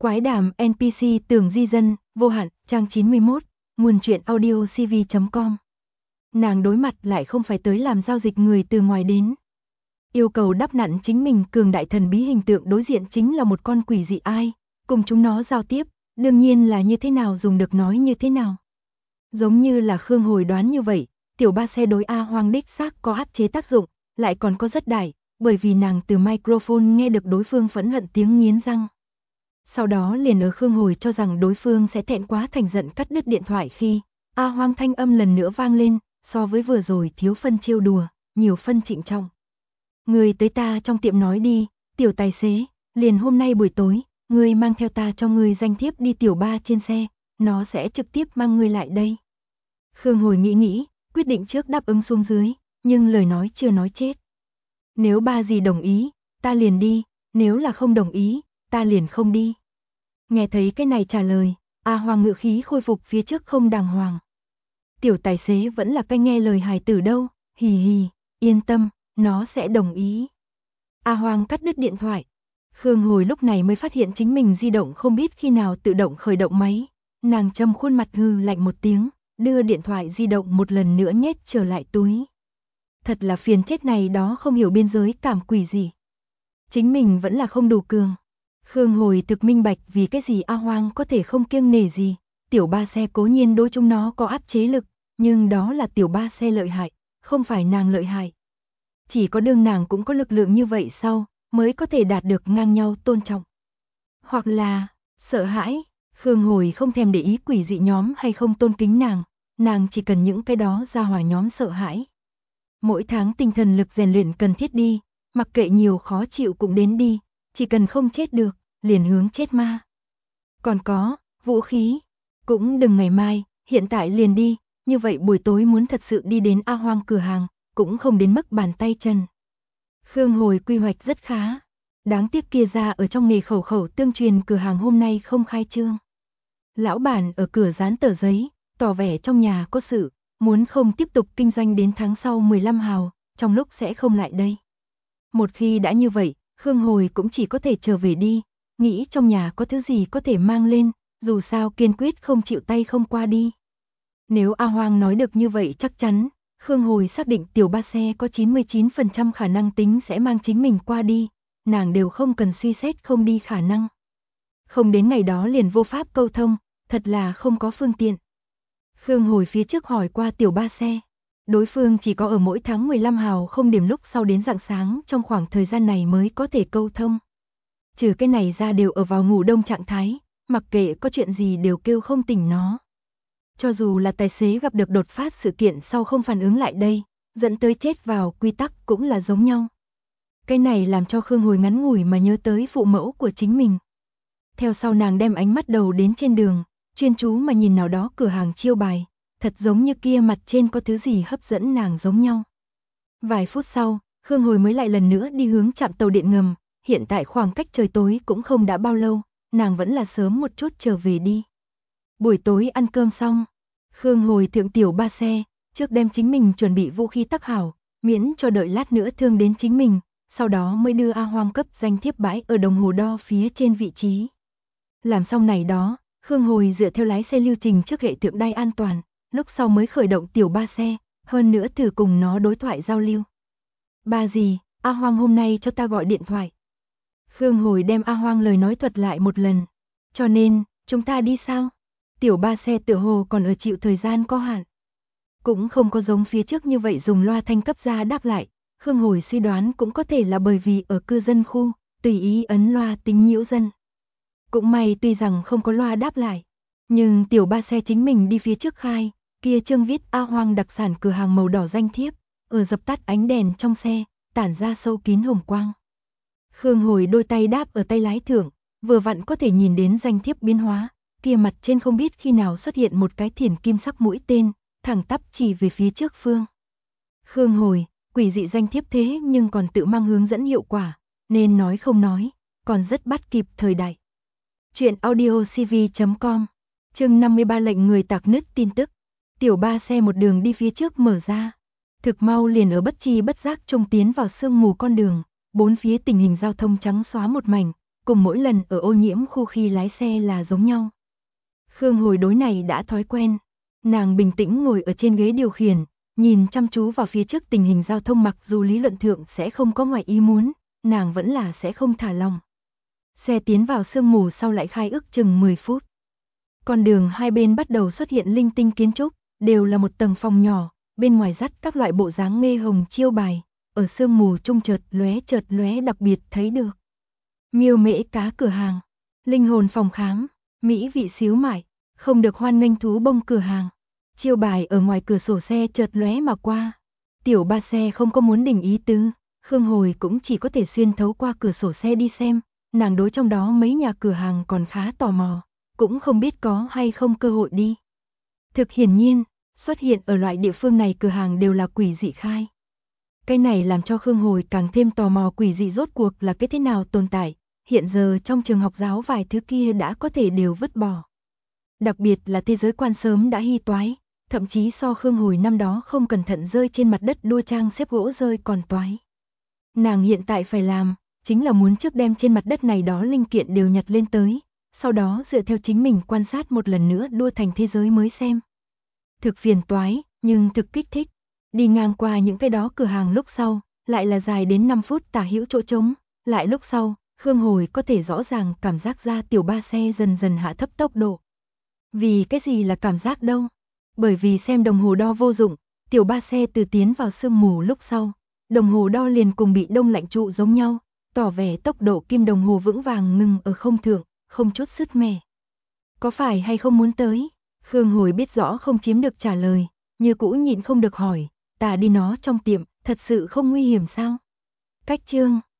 Quái đàm NPC tưởng di dân, vô hạn, trang 91, nguồn truyện audio cv.com. Nàng đối mặt lại không phải tới làm giao dịch người từ ngoài đến. Yêu cầu đắp nặn chính mình cường đại thần bí hình tượng đối diện chính là một con quỷ dị ai, cùng chúng nó giao tiếp, đương nhiên là như thế nào dùng được nói như thế nào. Giống như là Khương Hồi đoán như vậy, tiểu ba xe đối A Hoang đích xác có áp chế tác dụng, lại còn có rất đại, bởi vì nàng từ microphone nghe được đối phương phẫn hận tiếng nghiến răng. Sau đó liền ở Khương Hồi cho rằng đối phương sẽ thẹn quá thành giận cắt đứt điện thoại khi A Hoang thanh âm lần nữa vang lên, so với vừa rồi thiếu phân trêu đùa, nhiều phân trịnh trọng. Người tới ta trong tiệm nói đi, tiểu tài xế, liền hôm nay buổi tối, người mang theo ta cho người danh thiếp đi tiểu ba trên xe, nó sẽ trực tiếp mang người lại đây. Khương Hồi nghĩ, quyết định trước đáp ứng xuống dưới, nhưng lời nói chưa nói chết. Nếu ba gì đồng ý, ta liền đi, nếu là không đồng ý, ta liền không đi. Nghe thấy cái này trả lời, A Hoang ngữ khí khôi phục phía trước không đàng hoàng. Tiểu tài xế vẫn là cái nghe lời hài tử đâu, hì hì, yên tâm, nó sẽ đồng ý. A Hoang cắt đứt điện thoại. Khương Hồi lúc này mới phát hiện chính mình di động không biết khi nào tự động khởi động máy. Nàng trầm khuôn mặt hừ lạnh một tiếng, đưa điện thoại di động một lần nữa nhét trở lại túi. Thật là phiền chết này đó không hiểu biên giới cảm quỷ gì. Chính mình vẫn là không đủ cường. Khương Hồi thực minh bạch vì cái gì A Hoang có thể không kiêng nể gì. Tiểu ba xe cố nhiên đối chúng nó có áp chế lực, nhưng đó là tiểu ba xe lợi hại, không phải nàng lợi hại. Chỉ có đương nàng cũng có lực lượng như vậy sau, mới có thể đạt được ngang nhau tôn trọng. Hoặc là, sợ hãi, Khương Hồi không thèm để ý quỷ dị nhóm hay không tôn kính nàng chỉ cần những cái đó ra hỏa nhóm sợ hãi. Mỗi tháng tinh thần lực rèn luyện cần thiết đi, mặc kệ nhiều khó chịu cũng đến đi, chỉ cần không chết được, liền hướng chết ma. Còn có, vũ khí, cũng đừng ngày mai, hiện tại liền đi, như vậy buổi tối muốn thật sự đi đến A Hoang cửa hàng, cũng không đến mức bàn tay chân. Khương Hồi quy hoạch rất khá, đáng tiếc kia ra ở trong nghề khẩu khẩu tương truyền cửa hàng hôm nay không khai trương. Lão bản ở cửa dán tờ giấy, tỏ vẻ trong nhà có sự, muốn không tiếp tục kinh doanh đến tháng sau 15 hào, trong lúc sẽ không lại đây. Một khi đã như vậy, Khương Hồi cũng chỉ có thể trở về đi, nghĩ trong nhà có thứ gì có thể mang lên, dù sao kiên quyết không chịu tay không qua đi. Nếu A Hoang nói được như vậy chắc chắn, Khương Hồi xác định tiểu ba xe có 99% khả năng tính sẽ mang chính mình qua đi, nàng đều không cần suy xét không đi khả năng. Không đến ngày đó liền vô pháp câu thông, thật là không có phương tiện. Khương Hồi phía trước hỏi qua tiểu ba xe, đối phương chỉ có ở mỗi tháng 15 hào không điểm lúc sau đến rạng sáng trong khoảng thời gian này mới có thể câu thông. Trừ cái này ra đều ở vào ngủ đông trạng thái, mặc kệ có chuyện gì đều kêu không tỉnh nó. Cho dù là tài xế gặp được đột phát sự kiện sau không phản ứng lại đây, dẫn tới chết vào quy tắc cũng là giống nhau. Cái này làm cho Khương Hồi ngắn ngủi mà nhớ tới phụ mẫu của chính mình. Theo sau nàng đem ánh mắt đầu đến trên đường, chuyên chú mà nhìn nào đó cửa hàng chiêu bài, thật giống như kia mặt trên có thứ gì hấp dẫn nàng giống nhau. Vài phút sau, Khương Hồi mới lại lần nữa đi hướng trạm tàu điện ngầm, hiện tại khoảng cách trời tối cũng không đã bao lâu, nàng vẫn là sớm một chút trở về đi. Buổi tối ăn cơm xong, Khương Hồi thượng tiểu ba xe, trước đem chính mình chuẩn bị vũ khí tắc hảo, miễn cho đợi lát nữa thương đến chính mình, sau đó mới đưa A Hoang cấp danh thiếp bãi ở đồng hồ đo phía trên vị trí. Làm xong này đó, Khương Hồi dựa theo lái xe lưu trình trước hệ thượng đai an toàn, lúc sau mới khởi động tiểu ba xe, hơn nữa thử cùng nó đối thoại giao lưu. Ba gì, A Hoang hôm nay cho ta gọi điện thoại. Khương Hồi đem A Hoang lời nói thuật lại một lần, cho nên, chúng ta đi sao? Tiểu ba xe tựa hồ còn ở chịu thời gian có hạn. Cũng không có giống phía trước như vậy dùng loa thanh cấp ra đáp lại, Khương Hồi suy đoán cũng có thể là bởi vì ở cư dân khu, tùy ý ấn loa tính nhiễu dân. Cũng may tuy rằng không có loa đáp lại, nhưng tiểu ba xe chính mình đi phía trước khai, kia trương viết A Hoang đặc sản cửa hàng màu đỏ danh thiếp, ở dập tắt ánh đèn trong xe, tản ra sâu kín hồng quang. Khương Hồi đôi tay đáp ở tay lái thượng, vừa vặn có thể nhìn đến danh thiếp biến hóa, kia mặt trên không biết khi nào xuất hiện một cái thiển kim sắc mũi tên, thẳng tắp chỉ về phía trước phương. Khương Hồi, quỷ dị danh thiếp thế nhưng còn tự mang hướng dẫn hiệu quả, nên nói không nói, còn rất bắt kịp thời đại. Chuyện audio cv.com, chương 53 lệnh người tạc nứt tin tức. Tiểu ba xe một đường đi phía trước mở ra, thực mau liền ở bất chi bất giác trông tiến vào sương mù con đường, bốn phía tình hình giao thông trắng xóa một mảnh, cùng mỗi lần ở ô nhiễm khu khi lái xe là giống nhau. Khương Hồi đối này đã thói quen, nàng bình tĩnh ngồi ở trên ghế điều khiển, nhìn chăm chú vào phía trước tình hình giao thông, mặc dù lý luận thượng sẽ không có ngoài ý muốn, nàng vẫn là sẽ không thả lòng. Xe tiến vào sương mù sau lại khai ước chừng 10 phút. Con đường hai bên bắt đầu xuất hiện linh tinh kiến trúc, đều là một tầng phòng nhỏ, bên ngoài dắt các loại bộ dáng nghe hồng chiêu bài, ở sương mù trung chợt lóe đặc biệt thấy được. Miêu mễ cá cửa hàng, linh hồn phòng khám, mỹ vị xíu mại, không được hoan nghênh thú bông cửa hàng. Chiêu bài ở ngoài cửa sổ xe chợt lóe mà qua. Tiểu ba xe không có muốn đình ý tứ, Khương Hồi cũng chỉ có thể xuyên thấu qua cửa sổ xe đi xem, nàng đối trong đó mấy nhà cửa hàng còn khá tò mò, cũng không biết có hay không cơ hội đi. Thực hiển nhiên, xuất hiện ở loại địa phương này cửa hàng đều là quỷ dị khai. Cái này làm cho Khương Hồi càng thêm tò mò quỷ dị rốt cuộc là cái thế nào tồn tại, hiện giờ trong trường học giáo vài thứ kia đã có thể đều vứt bỏ. Đặc biệt là thế giới quan sớm đã hy toái, thậm chí so Khương Hồi năm đó không cẩn thận rơi trên mặt đất đua trang xếp gỗ rơi còn toái. Nàng hiện tại phải làm, chính là muốn trước đem trên mặt đất này đó linh kiện đều nhặt lên tới, sau đó dựa theo chính mình quan sát một lần nữa đua thành thế giới mới xem. Thực phiền toái, nhưng thực kích thích. Đi ngang qua những cái đó cửa hàng lúc sau, lại là dài đến 5 phút tả hữu chỗ trống, lại lúc sau, Khương Hồi có thể rõ ràng cảm giác ra tiểu ba xe dần dần hạ thấp tốc độ. Vì cái gì là cảm giác đâu? Bởi vì xem đồng hồ đo vô dụng, tiểu ba xe từ tiến vào sương mù lúc sau, đồng hồ đo liền cùng bị đông lạnh trụ giống nhau, tỏ vẻ tốc độ kim đồng hồ vững vàng ngừng ở không thượng, không chút sứt mẻ. Có phải hay không muốn tới? Khương Hồi biết rõ không chiếm được trả lời, như cũ nhịn không được hỏi, ta đi nó trong tiệm, thật sự không nguy hiểm sao? Cách chương